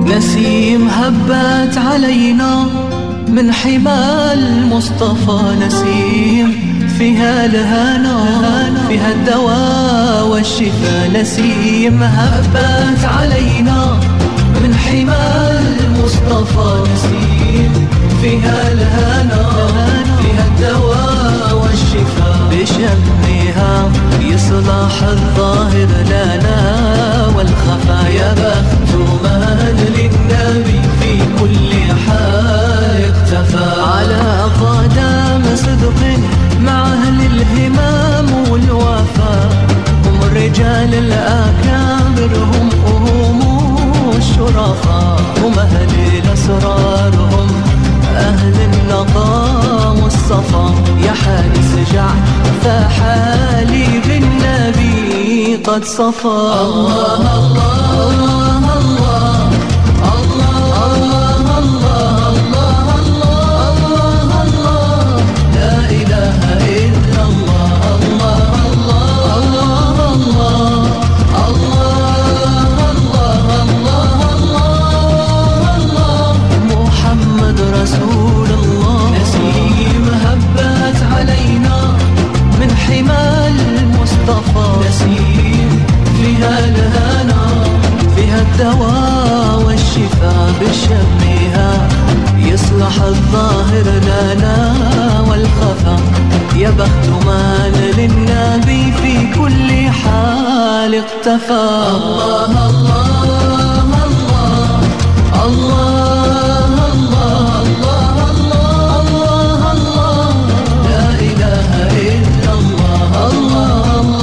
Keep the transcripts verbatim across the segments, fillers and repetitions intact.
نسيم هبت علينا من حمى المصطفى، نسيم فيها الهنا فيها الدواء والشفاء. نسيم هبت علينا من حمى المصطفى، نسيم فيها الهنا فيها الدواء والشفاء. بشمها يصلح الظاهر لنا والخفا، يا بخت من للنبي في كل حال اختفى. على قدم صدق مع أهل الهمام والوفا، هم الرجال الأكابر هم هم الشرفاء، هم أهل الأسرار هم أهل النقاء والصفا. يا حارس جعل فحالي بالنبي قد صفى. الله الله الله الله الله الله الله، لا إله إلا الله. الله الله الله الله، محمد رسول الله. نسيم هبت علينا من حمى المصطفى، نسيم فيها الهنا فيها الدواء والشفاء. بشمها يصلح الظاهر لنا والخفا، يا بخت من للنبي في كل حال اقتفى. الله الله الله الله الله الله الله، لا إله إلا الله. الله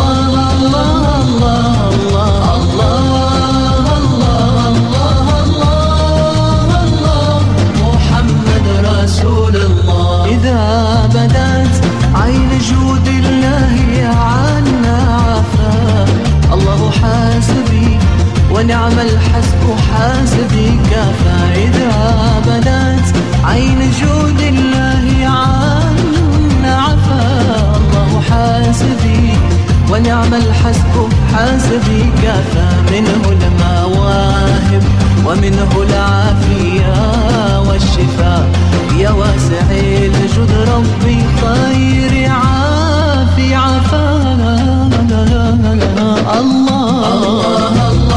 إذا بدت عين جود الله عنا عفا، الله حاسبي ونعم الحسب حاسبي كفى. إذا بدت عين جود الله عنا عفا، الله حاسبي ونعم الحسب حاسبي كفى. منه المواهب ومنه العافية والشفاء، يا واسع الجود ربي خير عافي عفانا. الله الله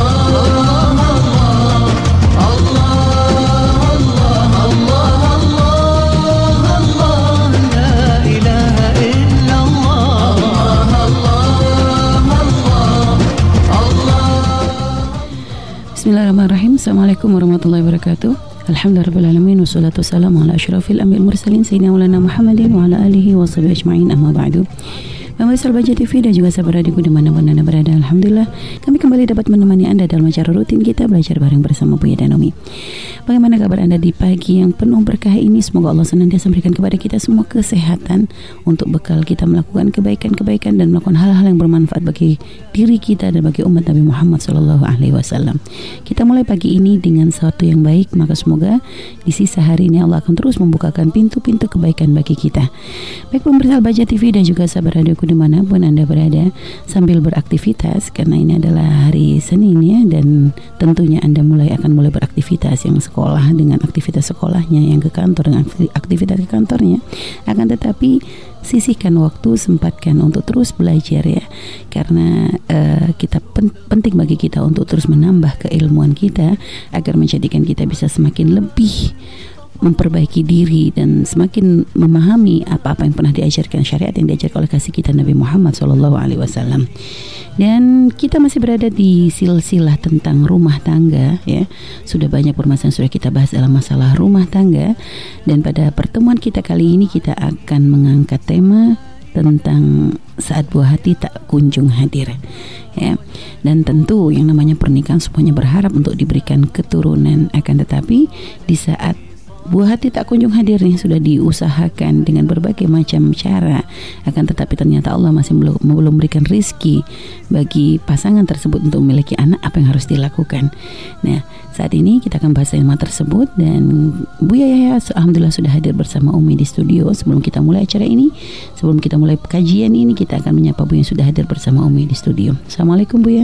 Bismillahirrahmanirrahim. Assalamualaikum warahmatullahi wabarakatuh. Alhamdulillahirrahmanirrahim. Wassalatu wassalamu ala asyrafil anbiya'il mursalin Sayyidina Maulana Muhammadin wa ala alihi wa sahbihi ajma'in, amma ba'du. Pemirsa Al-Bahjah T V dan juga sahabat radioku dimanapun Anda berada, Alhamdulillah kami kembali dapat menemani Anda dalam acara rutin kita belajar bareng bersama Buya dan Umi. Bagaimana kabar Anda di pagi yang penuh berkah ini? Semoga Allah senantiasa memberikan kepada kita semua kesehatan untuk bekal kita melakukan kebaikan-kebaikan dan melakukan hal-hal yang bermanfaat bagi diri kita dan bagi umat Nabi Muhammad Sallallahu Alaihi Wasallam. Kita mulai pagi ini dengan sesuatu yang baik, maka semoga di sisa hari ini Allah akan terus membukakan pintu-pintu kebaikan bagi kita. Baik pemirsa Al-Bahjah T V dan juga sahabat radioku dimanapun Anda berada, sambil beraktivitas karena ini adalah hari Senin ya, dan tentunya Anda mulai akan mulai beraktivitas, yang sekolah dengan aktivitas sekolahnya, yang ke kantor dengan aktivitas ke kantornya. Akan tetapi sisihkan waktu, sempatkan untuk terus belajar ya, karena uh, kita pen- penting bagi kita untuk terus menambah keilmuan kita agar menjadikan kita bisa semakin lebih memperbaiki diri dan semakin memahami apa-apa yang pernah diajarkan, syariat yang diajarkan oleh kasih kita Nabi Muhammad Sallallahu Alaihi Wasallam. Dan kita masih berada di silsilah tentang rumah tangga ya. Sudah banyak permasalahan sudah kita bahas dalam masalah rumah tangga, dan pada pertemuan kita kali ini kita akan mengangkat tema tentang saat buah hati tak kunjung hadir ya. Dan tentu yang namanya pernikahan semuanya berharap untuk diberikan keturunan, akan tetapi di saat buah hati tak kunjung hadir nih, sudah diusahakan dengan berbagai macam cara, akan tetapi ternyata Allah masih belum belum memberikan rizki bagi pasangan tersebut untuk memiliki anak. Apa yang harus dilakukan? Nah, saat ini kita akan bahas tema tersebut, dan Buya Yahya alhamdulillah sudah hadir bersama Umi di studio. Sebelum kita mulai acara ini, sebelum kita mulai kajian ini, kita akan menyapa Buya yang sudah hadir bersama Umi di studio. Assalamualaikum Buya.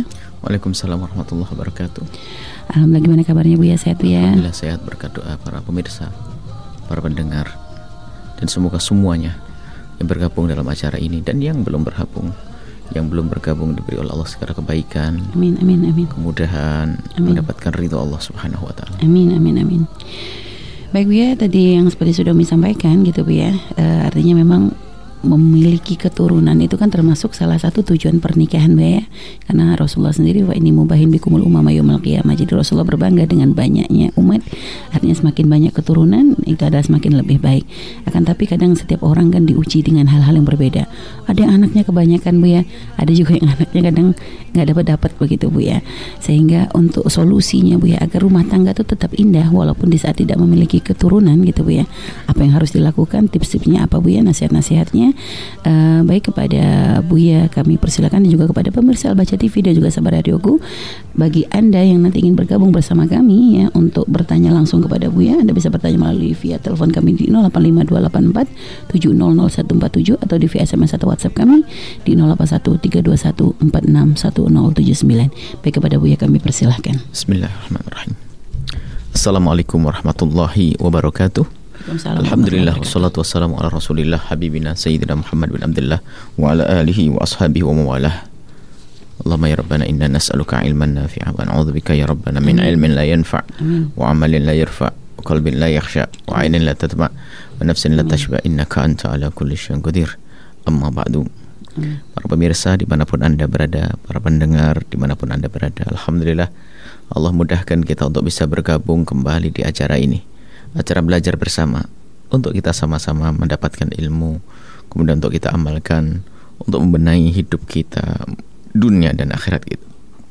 Waalaikumsalam warahmatullahi wabarakatuh. Alhamdulillah, gimana kabarnya Bu ya? Sehat Bu ya? Alhamdulillah sehat berkat doa para pemirsa, para pendengar, dan semoga semuanya yang bergabung dalam acara ini dan yang belum bergabung, yang belum bergabung diberi oleh Allah segala kebaikan. Amin amin amin. Kemudahan Amin. mendapatkan ridho Allah Subhanahu wa taala. Amin amin amin. Baik Bu ya, tadi yang seperti sudah Umi sampaikan gitu Bu ya, e, artinya memang memiliki keturunan itu kan termasuk salah satu tujuan pernikahan Bu ya. Karena Rasulullah sendiri wa ini mubahin bikumul umama yaumil qiyamah. Jadi Rasulullah berbangga dengan banyaknya umat. Artinya semakin banyak keturunan itu adalah semakin lebih baik. Akan tapi kadang setiap orang kan diuji dengan hal-hal yang berbeda. Ada yang anaknya kebanyakan Bu ya, ada juga yang anaknya kadang nggak dapat-dapat begitu Bu ya. Sehingga untuk solusinya Bu ya, agar rumah tangga itu tetap indah walaupun di saat tidak memiliki keturunan gitu Bu ya. Apa yang harus dilakukan, tips-tipsnya apa Bu ya, nasihat-nasihatnya. Uh, baik kepada Buya kami persilakan, dan juga kepada pemirsa Al-Baca T V dan juga Sahabat Radioku, bagi Anda yang nanti ingin bergabung bersama kami ya untuk bertanya langsung kepada Buya, Anda bisa bertanya melalui via telepon kami di nol delapan lima dua delapan empat tujuh nol nol satu empat tujuh atau di via S M S atau WhatsApp kami di nol delapan satu tiga dua satu empat enam satu nol tujuh sembilan. Baik, kepada Buya kami persilahkan. Bismillahirrahmanirrahim. Assalamualaikum warahmatullahi wabarakatuh. Alhamdulillah wassalatu wassalamu ala rasulillah habibina sayyidina Muhammad bin Abdullah wa ala alihi wa ashabihi wa mawalah. Allahumma ya Rabbana inna nas'aluka ilman nafi'a wa na'udzubika ya Rabbana min ilmin la yanfa' wa amalin la yarfa' wa qalbin la yakhsha wa 'ainin la tatma' wa nafsin la tashba innaka anta ala kulli syai'in qadir. Amma ba'du. Para pemirsa dimanapun Anda berada, para pendengar dimanapun Anda berada, alhamdulillah Allah mudahkan kita untuk bisa bergabung kembali di acara ini, acara belajar bersama, untuk kita sama-sama mendapatkan ilmu, kemudian untuk kita amalkan, untuk membenahi hidup kita, dunia dan akhirat kita.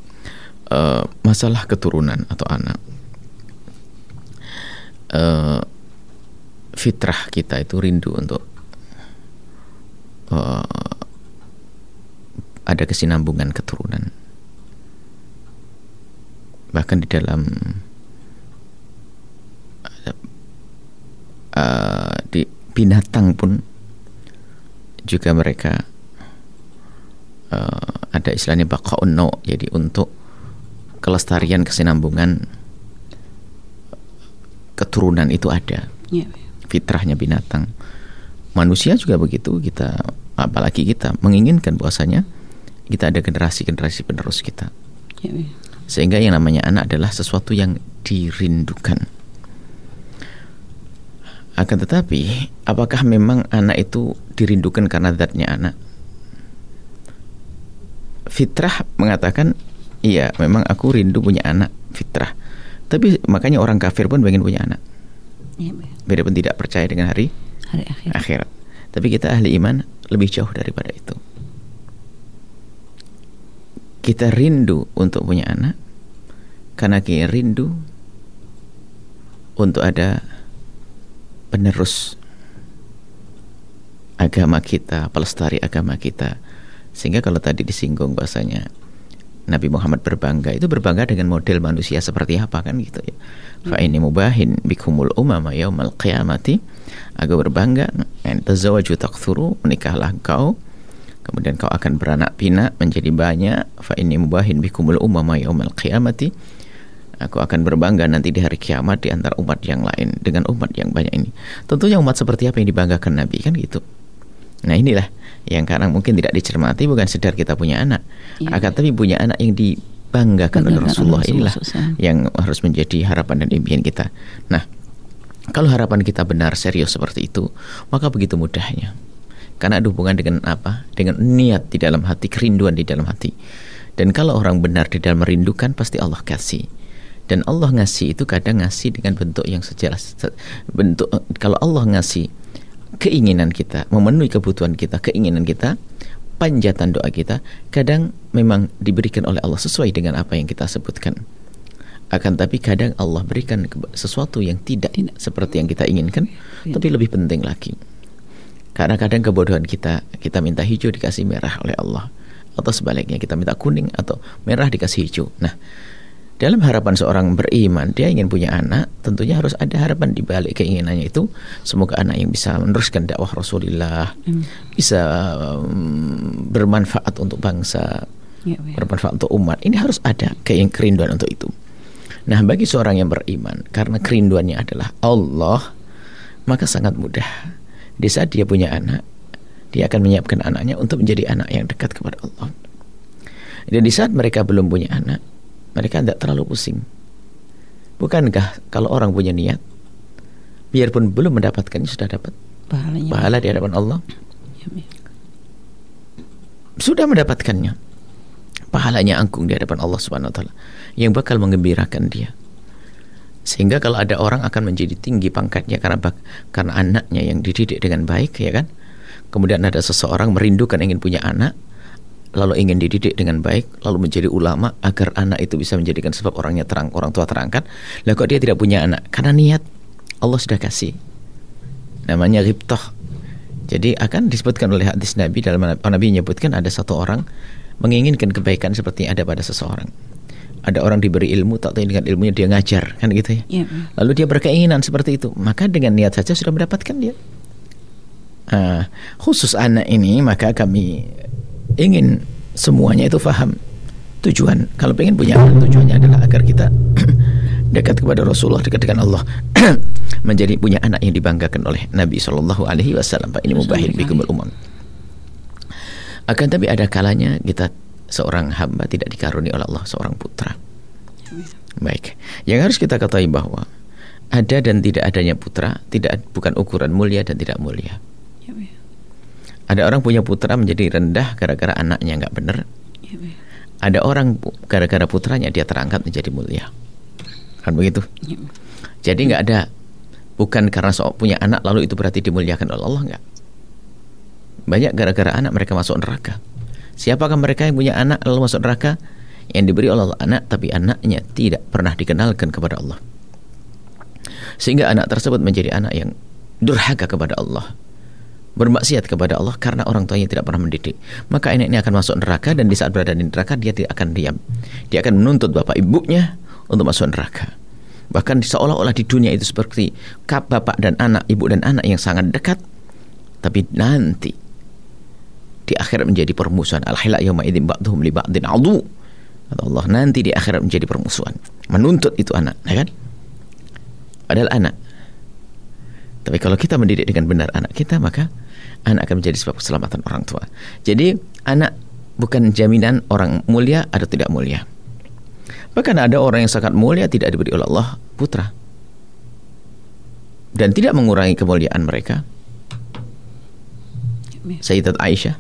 Uh, masalah keturunan atau anak, uh, fitrah kita itu rindu untuk uh, ada kesinambungan keturunan. Bahkan di dalam Uh, di binatang pun juga mereka uh, ada istilahnya baqa'un naw', jadi untuk kelestarian kesinambungan keturunan itu ada. Yeah. Fitrahnya binatang. Manusia juga begitu, kita apalagi kita menginginkan bahwasanya kita ada generasi-generasi penerus kita. Yeah. Sehingga yang namanya anak adalah sesuatu yang dirindukan. Akan tetapi, apakah memang anak itu dirindukan karena zatnya anak? Fitrah mengatakan, iya memang aku rindu punya anak, fitrah. Tapi makanya orang kafir pun pengen punya anak. Ya, beda pun tidak percaya dengan hari, hari akhirat. akhirat. Tapi kita ahli iman lebih jauh daripada itu. Kita rindu untuk punya anak karena kita rindu untuk ada penerus agama kita, pelestari agama kita. Sehingga kalau tadi disinggung bahasanya Nabi Muhammad berbangga, itu berbangga dengan model manusia seperti apa kan gitu ya. Fa ini mubahin bikumul umama yaumal qiyamati. Aku berbangga, tazawwaju takthuru, menikahlah engkau, kemudian kau akan beranak pinak menjadi banyak. Fa ini mubahin bikumul umama yaumal qiyamati. Aku akan berbangga nanti di hari kiamat di antara umat yang lain dengan umat yang banyak ini. Tentunya umat seperti apa yang dibanggakan Nabi kan gitu. Nah inilah yang kadang mungkin tidak dicermati, bukan sekedar kita punya anak, ya, akan tapi punya anak yang dibanggakan oleh Rasulullah. Inilah yang harus menjadi harapan dan impian kita. Nah, kalau harapan kita benar serius seperti itu, maka begitu mudahnya. Karena ada hubungan dengan apa? Dengan niat di dalam hati, kerinduan di dalam hati. Dan kalau orang benar di dalam merindukan, pasti Allah kasih. Dan Allah ngasih itu kadang ngasih dengan bentuk yang sejelas. Bentuk, kalau Allah ngasih keinginan kita, memenuhi kebutuhan kita, keinginan kita, panjatan doa kita, kadang memang diberikan oleh Allah sesuai dengan apa yang kita sebutkan. Akan tapi kadang Allah berikan sesuatu yang tidak, tidak. seperti yang kita inginkan, ya. Tapi lebih penting lagi, karena kadang kebodohan kita, kita minta hijau dikasih merah oleh Allah, atau sebaliknya kita minta kuning atau merah dikasih hijau. Nah, dalam harapan seorang beriman, dia ingin punya anak, tentunya harus ada harapan di balik keinginannya itu. Semoga anak yang bisa meneruskan dakwah Rasulullah, hmm. bisa um, bermanfaat untuk bangsa, ya, ya. bermanfaat untuk umat. Ini harus ada kerinduan untuk itu. Nah, bagi seorang yang beriman, karena kerinduannya adalah Allah, maka sangat mudah. Di saat dia punya anak, dia akan menyiapkan anaknya untuk menjadi anak yang dekat kepada Allah. Dan di saat mereka belum punya anak, mereka tidak terlalu pusing. Bukankah kalau orang punya niat, biarpun belum mendapatkannya, sudah dapat Pahalanya. pahala di hadapan Allah? Ya, ya. Sudah mendapatkannya, pahalanya angkung di hadapan Allah Subhanahu wa taala yang bakal menggembirakan dia. Sehingga kalau ada orang akan menjadi tinggi pangkatnya karena karena anaknya yang dididik dengan baik, ya kan? Kemudian ada seseorang merindukan ingin punya anak, lalu ingin dididik dengan baik, lalu menjadi ulama agar anak itu bisa menjadikan sebab orangnya terang, orang tua terangkat. Lah kok dia tidak punya anak? Karena niat Allah sudah kasih. Namanya ghibtah. Jadi akan disebutkan oleh hadis Nabi, dalam Nabi menyebutkan ada satu orang menginginkan kebaikan seperti yang ada pada seseorang. Ada orang diberi ilmu, tak tahu dengan ilmunya dia ngajar, kan gitu ya. Ya. Lalu dia berkeinginan seperti itu, maka dengan niat saja sudah mendapatkan dia. Uh, khusus anak ini, maka kami ingin semuanya itu faham tujuan. Kalau pengen punya anak, tujuannya adalah agar kita dekat kepada Rasulullah, dekat dengan Allah, menjadi punya anak yang dibanggakan oleh Nabi Shallallahu Alaihi Wasallam. Pak ini mubahin bikumul umam. Akan tapi ada kalanya kita seorang hamba tidak dikaruni oleh Allah seorang putra. Baik, yang harus kita ketahui bahwa ada dan tidak adanya putra tidak bukan ukuran mulia dan tidak mulia. Ada orang punya putra menjadi rendah gara-gara anaknya nggak benar. Ada orang gara-gara putranya dia terangkat menjadi mulia. Kan begitu? Jadi nggak ada, bukan karena so punya anak lalu itu berarti dimuliakan oleh Allah, nggak. Banyak gara-gara anak mereka masuk neraka. Siapakah mereka yang punya anak lalu masuk neraka? Yang diberi oleh Allah anak, tapi anaknya tidak pernah dikenalkan kepada Allah, sehingga anak tersebut menjadi anak yang durhaka kepada Allah, bermaksiat kepada Allah karena orang tuanya tidak pernah mendidik. Maka anak ini akan masuk neraka, dan di saat berada di neraka dia tidak akan diam. Dia akan menuntut bapak ibunya untuk masuk neraka. Bahkan seolah-olah di dunia itu seperti bapak dan anak, ibu dan anak yang sangat dekat, tapi nanti di akhirat menjadi permusuhan. Al-hilal yauma idzin ba'dhum li ba'din adu. Kata Allah, nanti di akhirat menjadi permusuhan. Menuntut itu anak, ya kan? Padahal anak. Tapi kalau kita mendidik dengan benar anak kita, maka anak akan menjadi sebab keselamatan orang tua. Jadi anak bukan jaminan orang mulia atau tidak mulia. Bahkan ada orang yang sangat mulia tidak diberi oleh Allah putra, dan tidak mengurangi kemuliaan mereka. Sayyidat Aisyah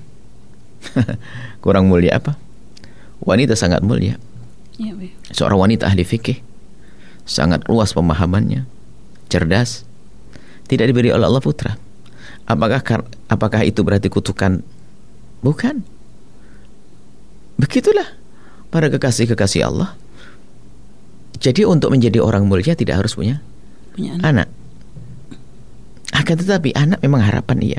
kurang mulia apa? Wanita sangat mulia, seorang wanita ahli fikih, sangat luas pemahamannya, cerdas, tidak diberi oleh Allah putra. Apakah apakah itu berarti kutukan? Bukan. Begitulah para kekasih-kekasih Allah. Jadi untuk menjadi orang mulia tidak harus punya, punya anak. anak. Akan tetapi anak memang harapan, iya.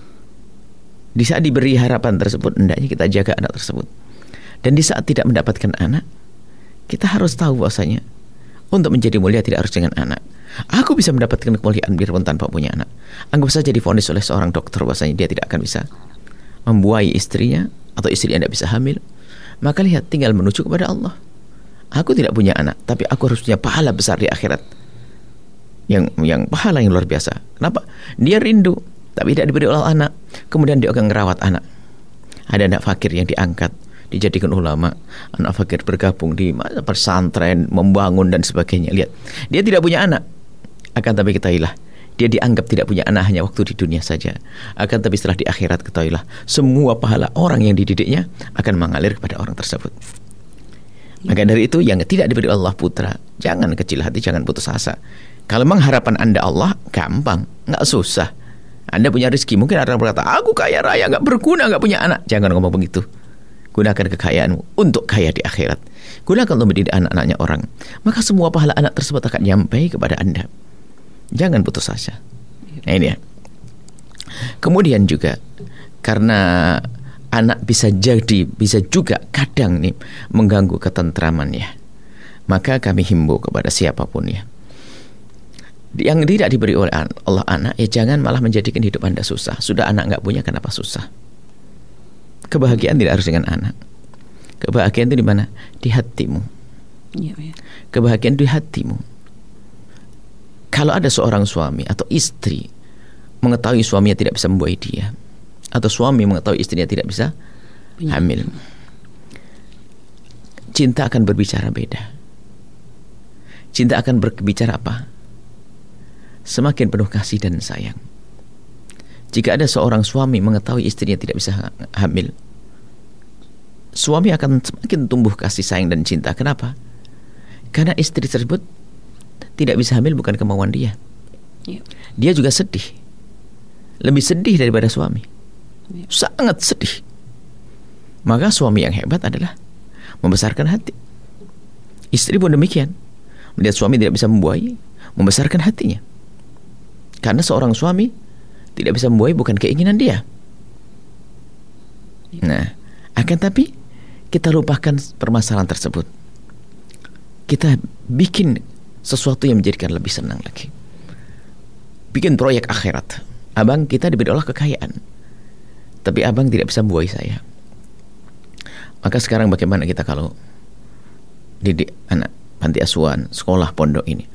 Di saat diberi harapan tersebut, hendaknya kita jaga anak tersebut. Dan di saat tidak mendapatkan anak, kita harus tahu bahwasanya untuk menjadi mulia tidak harus dengan anak. Aku bisa mendapatkan kemuliaan biarpun tanpa punya anak. Anggap saja divonis oleh seorang dokter bahwasanya dia tidak akan bisa membuahi istrinya, atau istrinya tidak bisa hamil. Maka lihat, tinggal menuju kepada Allah. Aku tidak punya anak, tapi aku harus punya pahala besar di akhirat. Yang yang pahala yang luar biasa. Kenapa? Dia rindu, tapi tidak diberi oleh anak. Kemudian dia akan merawat anak. Ada anak fakir yang diangkat, dijadikan ulama. Anak fakir bergabung di pesantren, membangun dan sebagainya. Lihat, dia tidak punya anak. Akan tapi ketahuilah, dia dianggap tidak punya anak hanya waktu di dunia saja. Akan tapi setelah di akhirat, ketahuilah, semua pahala orang yang dididiknya akan mengalir kepada orang tersebut. Maka dari itu, yang tidak diberi Allah putra, jangan kecil hati, jangan putus asa. Kalau memang harapan Anda Allah, gampang, nggak susah. Anda punya rezeki, mungkin ada orang berkata, aku kaya raya, nggak berguna, nggak punya anak. Jangan ngomong begitu. Gunakan kekayaanmu untuk kaya di akhirat. Gunakan untuk mendidik anak-anaknya orang. Maka semua pahala anak tersebut akan nyampai kepada Anda. Jangan putus asa. Nah ini ya. Kemudian juga, karena anak bisa jadi, bisa juga kadang nih mengganggu ketentramannya, maka kami himbau kepada siapapun ya, yang tidak diberi oleh Allah anak, ya jangan malah menjadikan hidup Anda susah. Sudah anak nggak punya, kenapa susah? Kebahagiaan tidak harus dengan anak. Kebahagiaan itu di mana? Di hatimu. Ya, ya. Kebahagiaan di hatimu. Kalau ada seorang suami atau istri mengetahui suaminya tidak bisa membuahi dia, atau suami mengetahui istrinya tidak bisa Punya. hamil, cinta akan berbicara beda. Cinta akan berbicara apa? Semakin penuh kasih dan sayang. Jika ada seorang suami mengetahui istrinya tidak bisa hamil, suami akan semakin tumbuh kasih sayang dan cinta. Kenapa? Karena istri tersebut tidak bisa hamil bukan kemauan dia. Ya. Dia juga sedih. Lebih sedih daripada suami. Ya. Sangat sedih. Maka suami yang hebat adalah membesarkan hati. Istri pun demikian. Melihat suami tidak bisa membuahi, membesarkan hatinya. Karena seorang suami tidak bisa membuahi bukan keinginan dia. Ya. Nah, akan tapi kita lupakan permasalahan tersebut. Kita bikin sesuatu yang menjadikan lebih senang lagi. Bikin proyek akhirat. Abang, kita diberi Allah kekayaan, tapi abang tidak bisa membuahi saya. Maka sekarang bagaimana kita kalau didik anak panti asuhan, sekolah, pondok ini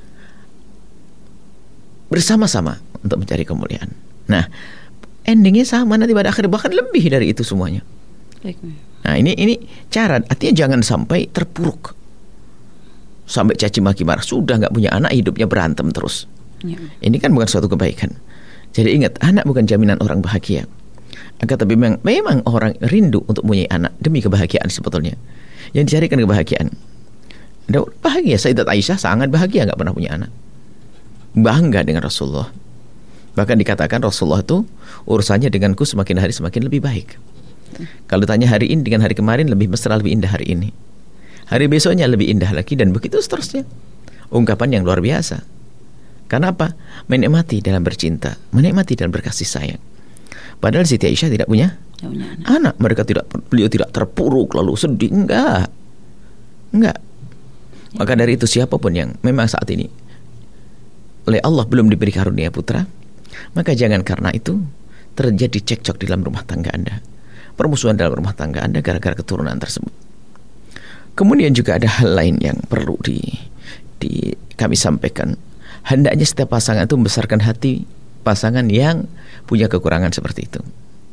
bersama-sama untuk mencari kemuliaan. Nah, endingnya sama nanti pada akhir, bahkan lebih dari itu semuanya. Baik. Nah, ini ini cara, artinya jangan sampai terpuruk. Sampai caci maki marah, sudah nggak punya anak, hidupnya berantem terus. Ya. Ini kan bukan suatu kebaikan. Jadi ingat, anak bukan jaminan orang bahagia. Akan tapi memang, memang orang rindu untuk punya anak demi kebahagiaan sebetulnya. Yang dicarikan kebahagiaan. Ada bahagia, Sayyidat Aisyah sangat bahagia nggak pernah punya anak. Bangga dengan Rasulullah. Bahkan dikatakan Rasulullah itu urusannya denganku semakin hari semakin lebih baik. Kalau ditanya hari ini dengan hari kemarin, lebih mesra, lebih indah hari ini. Hari besoknya lebih indah lagi, dan begitu seterusnya. Ungkapan yang luar biasa. Karena apa? Menikmati dalam bercinta, menikmati dalam berkasih sayang. Padahal Siti Aisyah tidak punya, Tidak punya anak. anak. Mereka tidak, beliau tidak terpuruk lalu sedih, enggak, enggak. Maka dari itu siapapun yang memang saat ini oleh Allah belum diberi karunia putra, maka jangan karena itu terjadi cekcok di dalam rumah tangga Anda, permusuhan dalam rumah tangga Anda gara-gara keturunan tersebut. Kemudian juga ada hal lain yang perlu di, di kami sampaikan. Hendaknya setiap pasangan itu membesarkan hati pasangan yang punya kekurangan seperti itu.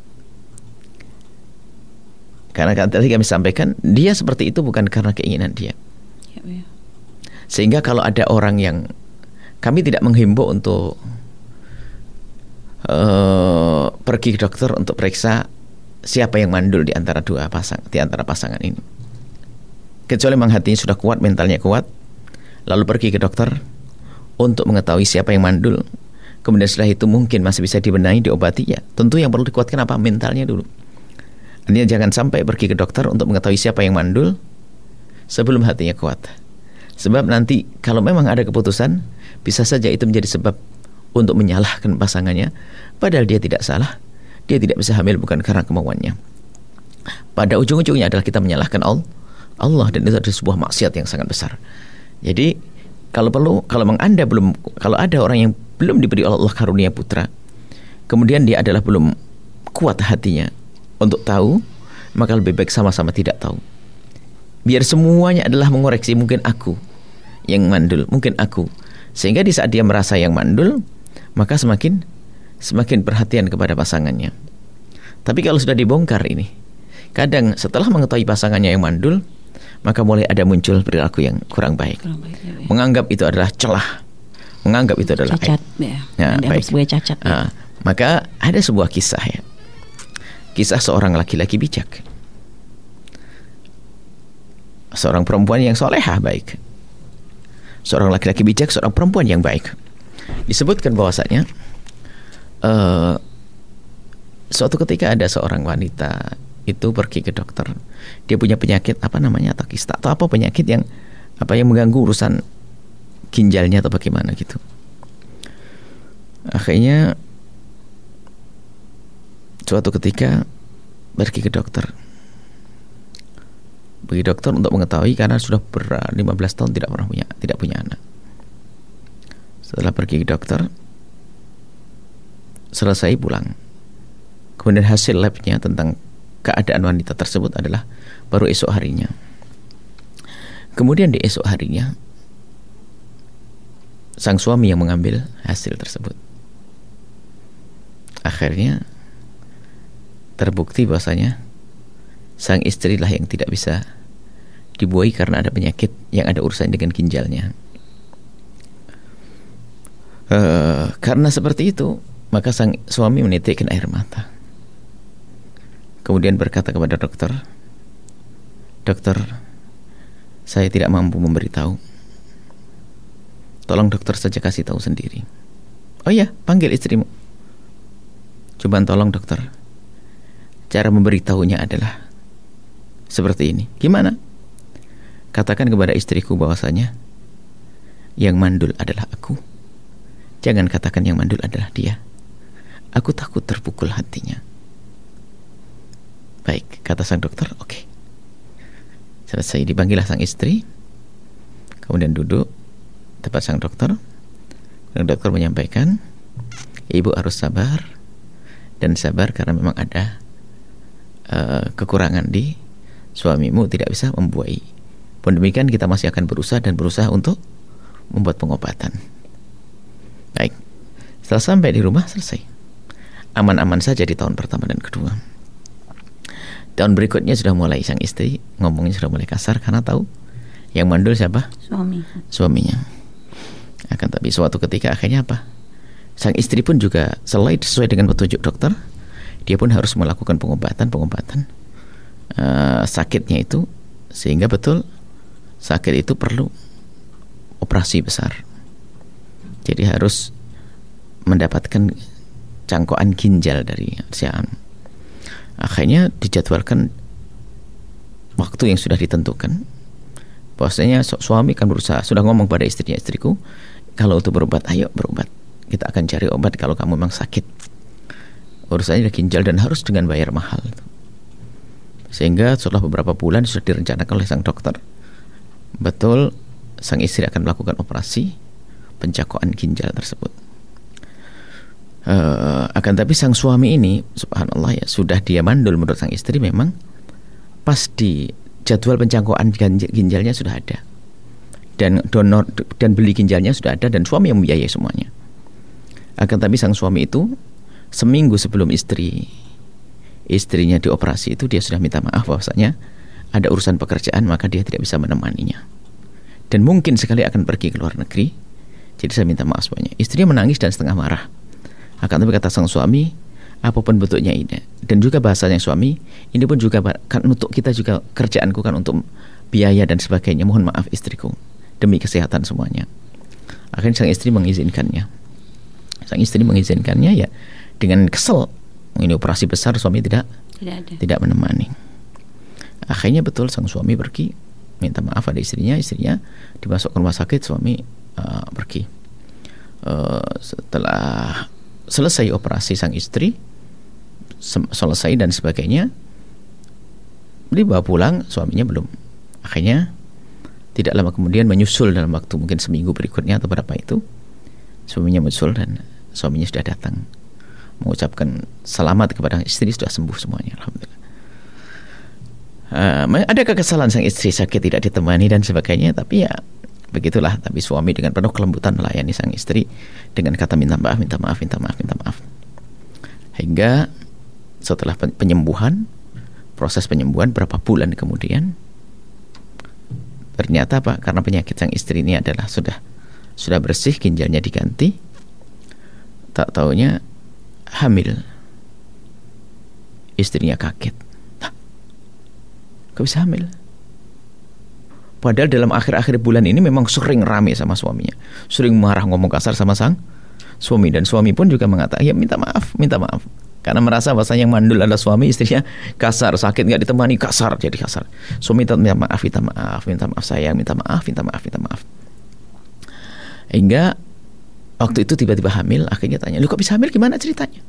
Karena tadi kami sampaikan, dia seperti itu bukan karena keinginan dia. Ya, ya. Sehingga kalau ada orang yang, kami tidak menghimbau untuk uh, pergi ke dokter untuk periksa siapa yang mandul di antara dua pasang, di antara pasangan ini. Kecuali memang hatinya sudah kuat, mentalnya kuat, lalu pergi ke dokter untuk mengetahui siapa yang mandul. Kemudian setelah itu mungkin masih bisa dibenahi, diobati, ya. Tentu yang perlu dikuatkan apa? Mentalnya dulu. Artinya jangan sampai pergi ke dokter untuk mengetahui siapa yang mandul sebelum hatinya kuat. Sebab nanti kalau memang ada keputusan, bisa saja itu menjadi sebab untuk menyalahkan pasangannya, padahal dia tidak salah. Dia tidak bisa hamil bukan karena kemauannya. Pada ujung-ujungnya adalah kita menyalahkan Allah, dan itu adalah sebuah maksiat yang sangat besar. Jadi kalau perlu, kalau memang Anda belum, kalau ada orang yang belum diberi Allah karunia putra, kemudian dia adalah belum kuat hatinya untuk tahu, maka lebih baik sama-sama tidak tahu. Biar semuanya adalah mengoreksi, mungkin aku yang mandul, mungkin aku. Sehingga di saat dia merasa yang mandul, maka semakin semakin perhatian kepada pasangannya. Tapi kalau sudah dibongkar ini, kadang setelah mengetahui pasangannya yang mandul, maka mulai ada muncul perilaku yang kurang baik. Kurang baik, ya, ya. Menganggap itu adalah celah, menganggap itu adalah Cacat, aib. ya. Ya, Dianggap baik. sebagai cacat. Ya. Ah, maka ada sebuah kisah, ya. Kisah seorang laki-laki bijak, seorang perempuan yang solehah baik, seorang laki-laki bijak, seorang perempuan yang baik. Disebutkan bahwasanya uh, suatu ketika ada seorang wanita itu pergi ke dokter. Dia punya penyakit apa namanya, atau kista atau apa, penyakit yang apa yang mengganggu urusan ginjalnya atau bagaimana gitu. Akhirnya suatu ketika pergi ke dokter. Pergi dokter untuk mengetahui, karena sudah ber lima belas tahun tidak pernah punya tidak punya anak. Setelah pergi ke dokter, selesai pulang. Kemudian hasil labnya tentang keadaan wanita tersebut adalah baru esok harinya. Kemudian di esok harinya sang suami yang mengambil hasil tersebut. Akhirnya terbukti bahwasanya sang istri lah yang tidak bisa dibuai karena ada penyakit yang ada urusan dengan ginjalnya. Uh, karena seperti itu, maka sang suami menitikkan air mata. Kemudian berkata kepada dokter, "Dokter, saya tidak mampu memberitahu. Tolong dokter saja kasih tahu sendiri." "Oh iya, panggil istrimu." "Coba tolong dokter, cara memberitahunya adalah seperti ini." "Gimana?" "Katakan kepada istriku bahwasanya yang mandul adalah aku. Jangan katakan yang mandul adalah dia. Aku takut terpukul hatinya." "Baik," kata sang dokter. "Oke." Selesai, dipanggillah sang istri. Kemudian duduk tempat sang dokter. Sang dokter menyampaikan, "Ibu harus sabar dan sabar karena memang ada uh, kekurangan di suamimu, tidak bisa membuai. Pun demikian kita masih akan berusaha dan berusaha untuk membuat pengobatan." Baik, setelah sampai di rumah selesai. Aman-aman saja di tahun pertama dan kedua. Tahun berikutnya sudah mulai sang istri ngomongnya sudah mulai kasar karena tahu yang mandul siapa? Suami. Suaminya. Akan tapi suatu ketika akhirnya apa? Sang istri pun juga selain sesuai dengan petunjuk dokter, dia pun harus melakukan pengobatan-pengobatan uh, sakitnya itu, sehingga betul sakit itu perlu operasi besar. Jadi harus mendapatkan cangkokan ginjal dari siam. Akhirnya dijadwalkan waktu yang sudah ditentukan. Bahwasanya suami kan berusaha, sudah ngomong pada istrinya, "Istriku, kalau untuk berobat, ayo berobat. Kita akan cari obat kalau kamu memang sakit. Urusannya ada ginjal dan harus dengan bayar mahal." Sehingga setelah beberapa bulan sudah direncanakan oleh sang dokter. Betul, sang istri akan melakukan operasi pencakokan ginjal tersebut. Uh, akan tapi sang suami ini, subhanallah ya, sudah dia mandul menurut sang istri memang pas di jadwal pencangkokan ginjalnya sudah ada, dan donor dan beli ginjalnya sudah ada, dan suami yang membiayai semuanya. Akan tapi sang suami itu seminggu sebelum istri istrinya dioperasi itu dia sudah minta maaf bahwasanya ada urusan pekerjaan, maka dia tidak bisa menemaninya dan mungkin sekali akan pergi ke luar negeri. Jadi saya minta maaf semuanya. Istrinya menangis dan setengah marah. Akan tapi kata sang suami, apapun bentuknya ini, dan juga bahasanya suami, ini pun juga kan untuk kita juga, kerjaanku kan untuk biaya dan sebagainya. Mohon maaf istriku, demi kesehatan semuanya. Akhirnya sang istri mengizinkannya. Sang istri mengizinkannya ya dengan kesel. Ini operasi besar, suami tidak tidak, ada. tidak menemani. Akhirnya betul sang suami pergi minta maaf pada istrinya. Istrinya dimasukkan rumah sakit, suami uh, pergi. Uh, setelah selesai operasi sang istri sem- selesai dan sebagainya, dibawa pulang, suaminya belum. Akhirnya tidak lama kemudian menyusul dalam waktu mungkin seminggu berikutnya atau berapa itu, suaminya menyusul dan suaminya sudah datang mengucapkan selamat kepada istri, sudah sembuh semuanya, alhamdulillah. Uh, ada kekesalan sang istri sakit tidak ditemani dan sebagainya, tapi ya begitulah. Tapi suami dengan penuh kelembutan melayani sang istri dengan kata minta maaf, minta maaf, minta maaf, minta maaf. Hingga setelah penyembuhan, proses penyembuhan berapa bulan kemudian, ternyata apa? Karena penyakit sang istri ini adalah sudah sudah bersih, ginjalnya diganti, tak taunya hamil. Istrinya kaget. Hah, kok bisa hamil? Padahal dalam akhir-akhir bulan ini memang sering rame sama suaminya, sering marah, ngomong kasar sama sang suami, dan suami pun juga mengatakan ya minta maaf, minta maaf, karena merasa bahasanya yang mandul adalah suami, istrinya kasar, sakit nggak ditemani, kasar, jadi kasar. Suami minta maaf, minta maaf, minta maaf sayang, minta maaf, minta maaf, minta maaf. Hingga waktu itu tiba-tiba hamil. Akhirnya tanya, lu kok bisa hamil, gimana ceritanya?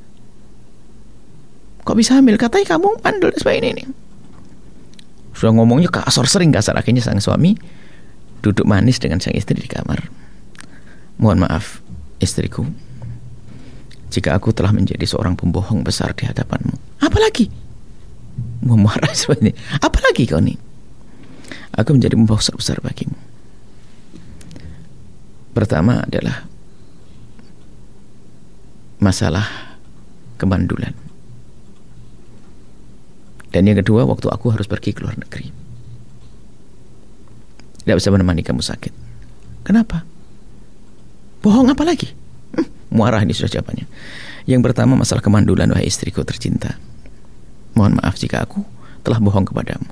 Kok bisa hamil? Katanya kamu mandul seperti ini nih. Sudah ngomongnya kasar, sering kasar. Akhirnya sang suami duduk manis dengan sang istri di kamar. Mohon maaf istriku, jika aku telah menjadi seorang pembohong besar di hadapanmu. Apalagi? mau marah sebenarnya. Apalagi kau nih? Aku menjadi pembawa besar bagimu. Pertama adalah masalah kemandulan. Dan yang kedua, waktu aku harus pergi ke luar negeri, tidak bisa menemani kamu sakit. Kenapa? Bohong apa lagi? Hmm, muarah ini sudah jawabannya. Yang pertama, masalah kemandulan, wahai istriku tercinta. Mohon maaf jika aku telah bohong kepadamu.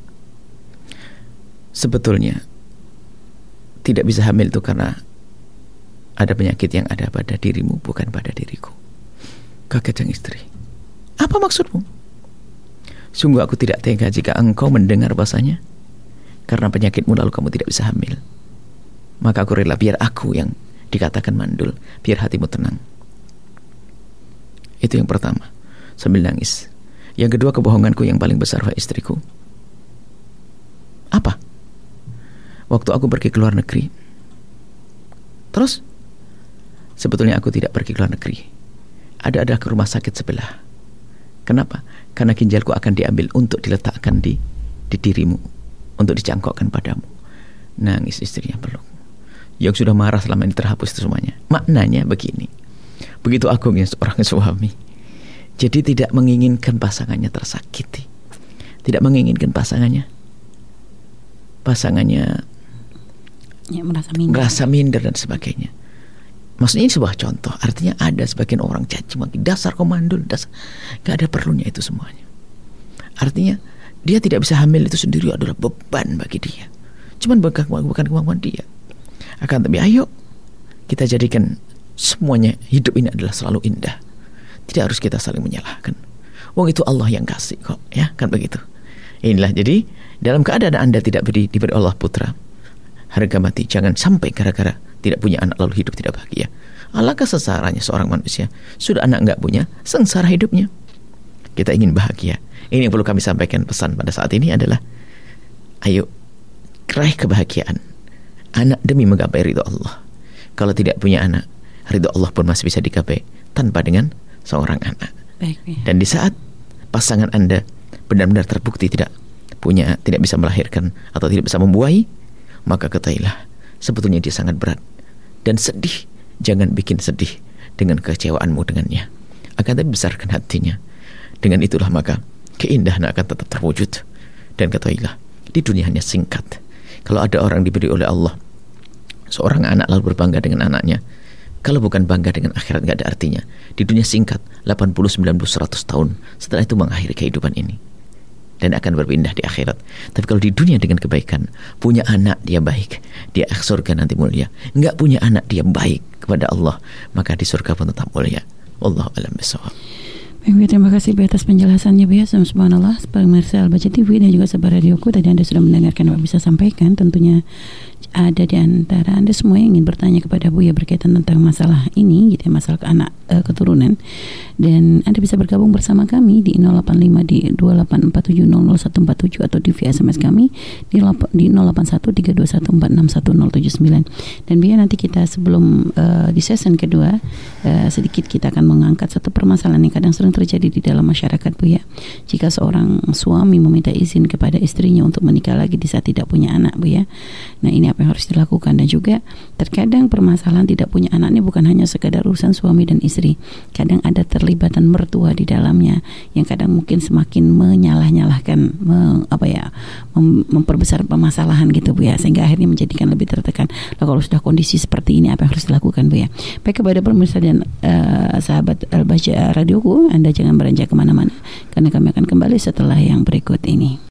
Sebetulnya tidak bisa hamil itu karena ada penyakit yang ada pada dirimu, bukan pada diriku. Kaget sang istri. Apa maksudmu? Sungguh aku tidak tega jika engkau mendengar bahasanya karena penyakitmu lalu kamu tidak bisa hamil. Maka aku rela biar aku yang dikatakan mandul, biar hatimu tenang. Itu yang pertama, sambil nangis. Yang kedua, kebohonganku yang paling besar, wahai istriku. Apa? Waktu aku pergi ke luar negeri. Terus? Sebetulnya aku tidak pergi ke luar negeri. Ada-ada ke rumah sakit sebelah. Kenapa? Karena ginjalku akan diambil untuk diletakkan di di dirimu, untuk dicangkokkan padamu. Nangis istrinya peluk. Yang sudah marah selama ini terhapus itu semuanya. Maknanya begini. Begitu agungnya seorang suami. Jadi tidak menginginkan pasangannya tersakiti. Tidak menginginkan pasangannya Pasangannya ya, merasa minder. merasa minder dan sebagainya. Maksudnya ini sebuah contoh. Artinya ada sebagian orang caci maki, dasar komandul, dasar. Gak ada perlunya itu semuanya. Artinya dia tidak bisa hamil itu sendiri adalah beban bagi dia. Cuman bukan, bukan kemampuan dia. Akan tapi ayo kita jadikan semuanya, hidup ini adalah selalu indah. Tidak harus kita saling menyalahkan. Wong itu Allah yang kasih kok, ya kan begitu. Inilah jadi dalam keadaan Anda tidak beri, diberi Allah putra, harga mati. Jangan sampai gara-gara tidak punya anak lalu hidup tidak bahagia. Alangkah sengsaranya seorang manusia. Sudah anak enggak punya, sengsara hidupnya. Kita ingin bahagia. Ini yang perlu kami sampaikan pesan pada saat ini adalah ayo raih kebahagiaan. Anak demi menggapai ridho Allah. Kalau tidak punya anak, ridho Allah pun masih bisa digapai tanpa dengan seorang anak. Baik, ya. Dan di saat pasangan Anda benar-benar terbukti tidak punya, tidak bisa melahirkan atau tidak bisa membuahi, maka ketahuilah sebetulnya dia sangat berat dan sedih. Jangan bikin sedih dengan kecewaanmu dengannya, akan tapi besarkan hatinya. Dengan itulah maka keindahan akan tetap terwujud. Dan ketahuilah di dunia hanya singkat. Kalau ada orang diberi oleh Allah seorang anak lalu berbangga dengan anaknya, kalau bukan bangga dengan akhirat gak ada artinya. Di dunia singkat, delapan puluh, sembilan puluh, seratus tahun setelah itu mengakhiri kehidupan ini dan akan berpindah di akhirat. Tapi kalau di dunia dengan kebaikan, punya anak dia baik, dia surga nanti mulia. Enggak punya anak dia baik kepada Allah, maka di surga pun tetap mulia. Wallahu a'lam bishawab. Baik, terima kasih Bu atas penjelasannya Bu ya. Subhanallah, pemirsa Al-Baca T V dan juga sahabat radioku, tadi Anda sudah mendengarkan apa bisa sampaikan. Tentunya ada di antara Anda semua yang ingin bertanya kepada Bu ya berkaitan tentang masalah ini, gitu ya, masalah anak uh, keturunan. Dan Anda bisa bergabung bersama kami di nol delapan lima di dua delapan empat tujuh nol nol satu empat tujuh atau di via S M S kami di, di nol delapan satu tiga dua satu empat enam satu nol tujuh sembilan. Dan biar nanti kita sebelum uh, di season kedua uh, sedikit kita akan mengangkat satu permasalahan yang kadang sering terjadi di dalam masyarakat Bu ya. Jika seorang suami meminta izin kepada istrinya untuk menikah lagi di saat tidak punya anak Bu ya. Nah, ini apa yang harus dilakukan. Dan juga terkadang permasalahan tidak punya anak ini bukan hanya sekadar urusan suami dan istri. Kadang ada terlibatan mertua di dalamnya yang kadang mungkin semakin menyalah-nyalahkan me, apa ya mem, memperbesar permasalahan gitu Bu ya, sehingga akhirnya menjadikan lebih tertekan. Lalu kalau sudah kondisi seperti ini apa yang harus dilakukan Bu ya. Baik, kepada pemirsa dan uh, sahabat Al-Baca radioku, Anda jangan beranjak kemana-mana karena kami akan kembali setelah yang berikut ini.